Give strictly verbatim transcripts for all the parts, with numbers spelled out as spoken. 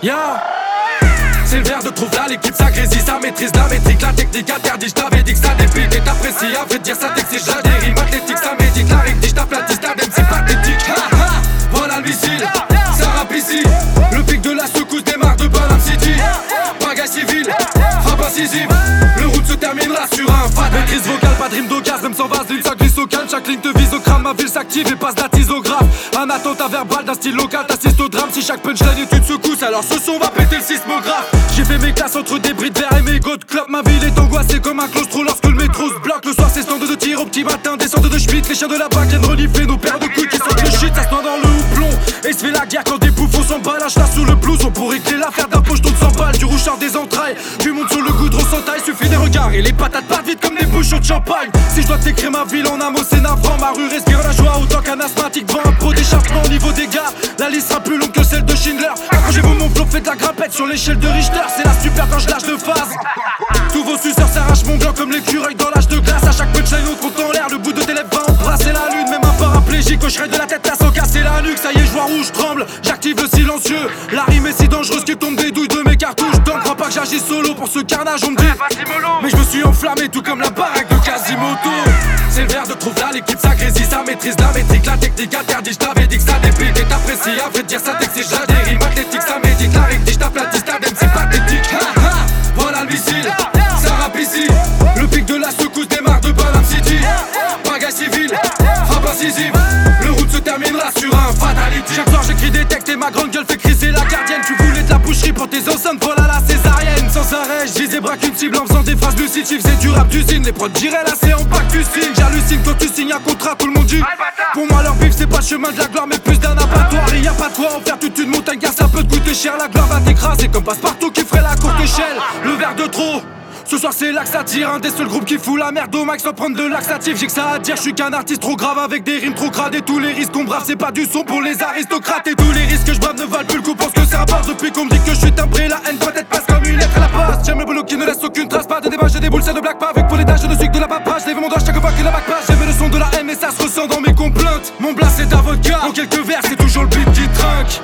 Yeah. C'est le verre de trouve là, l'équipe s'agrésille, ça maîtrise la métrique, la technique interdit, j't'avais dit que ça dépite et t'apprécies, à vrai dire ça t'excite, j'ai des rimes athlétiques, ça médite, la règle dit j't'applatis, ta dème c'est pathétique, ha ha, voilà le missile, ça rappe ici, le pic de la secousse démarre de Panam City, bagage civil, frappe incisive, le route se terminera sur un fat, maîtrise vocale, pas de rime d'orgasme, sans vaseline, ça glisse au calme, chaque ligne te vise au crâne, ma ville s'active et passe d'atisographe, un attentat verbal d'un style local, t'assistes au drame, si chaque punchline est une secousse, alors ce son va péter le sismographe. J'ai fait mes classes entre des bris de verre et mes godes club. Ma ville est angoissée comme un claustro lorsque le métro se bloque. Le soir c'est stand de tir au petit matin, descente de schmitt. Les chiens de la bague viennent renifler nos paires de couilles qui sortent le shit. Ça se noie dans le houblon et se fait la guerre quand des bouffons s'emballent. Là sous le blouson pour régler l'affaire d'un pocheton de cent balles. Du rouge sort des entrailles, tu montes sur le goudron sans taille. Suffit des regards et les patates partent vite comme des bouchons de champagne. Si je dois t'écrire ma ville en un mot c'est navrant. Ma rue respire la joie autant qu'un asthmatique devant un pot d'échappement. Au niveau des gars, la liste sera plus longue que celle de Schindler. Accrochez-vous mon flow, faites la grimpette sur l'échelle de Richter. C'est la super quand je lâche de phase. Tous vos suceurs s'arrachent mon gland comme l'écureuil dans l'âge de glace. À chaque punchline on compte en l'air, le bout de tes lèvres va embrasser la lune. Même un paraplégique hocherait de la tête à s'en casser la nuque. Ça y est je vois rouge, tremble, j'active le silencieux. La rime est si dangereuse qu'il tombe des douilles de mes cartouches. Donc crois pas que j'agis solo pour ce carnage on me dit. Mais je me suis enflammé tout comme la baraque de Quasimodo. C'est le verre de trouve là, l'équipe s'agrésille, ça maîtrise la métrique, la technique interdit, j't'avais dit que ça dépite et t'apprécies, à vrai dire ça t'excite, j'ai des rimes athlétiques, ça médite, la règle dit j't'aplatis, ta dème c'est pathétique, ha ha, voilà le missile, ça rappe ici, le pic de la secousse démarre de Panam City, bagage civil, frappe incisive, le route se terminera sur un fatality. Chaque soir j'écris des textes et ma grande gueule fait criser la gardienne. Tu voulais de la boucherie pour tes enceintes, voilà la césarienne. Sans arrêt, je vise et braque une cible en faisant des phrases lucides. C'est du rap d'usine, les prods diraient là c'est en pack tu signes. J'hallucine quand tu signes un contrat, tout le monde dit pour moi leur bif c'est pas le chemin de la gloire mais plus d'un abattoir. Et y'a pas de quoi en faire toute une montagne car ça peut te coûter cher. La gloire va t'écraser comme passe-partout qui ferait la courte échelle. Le verre de trop, ce soir c'est là que ça tire, un des seuls groupes qui fout la merde au max sans prendre de laxatif. J'ai que ça à dire, je suis qu'un artiste trop grave avec des rimes trop crades. Et tous les risques qu'on brave c'est pas du son pour les aristocrates. Et tous les risques que je brave ne valent plus le coup, pense que c'est un bord. Depuis qu'on me dit que je suis timbré, la haine doit être passe comme une lettre à la passe. J'aime le boulot qui ne laisse aucune trace, pas de débat, j'ai des boules, c'est de black pas. Avec pour les tâches, je ne suis que de la paperasse. Lève mon doigt chaque fois que la bac passe. J'aime le son de la haine et ça se ressent dans mes complaintes. Mon blast c'est d'avocat, en quelques vers c'est toujours le beat qui trinque.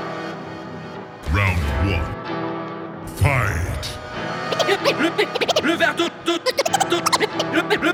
Round one. Fight. Le, le verre de, de, de, de le, le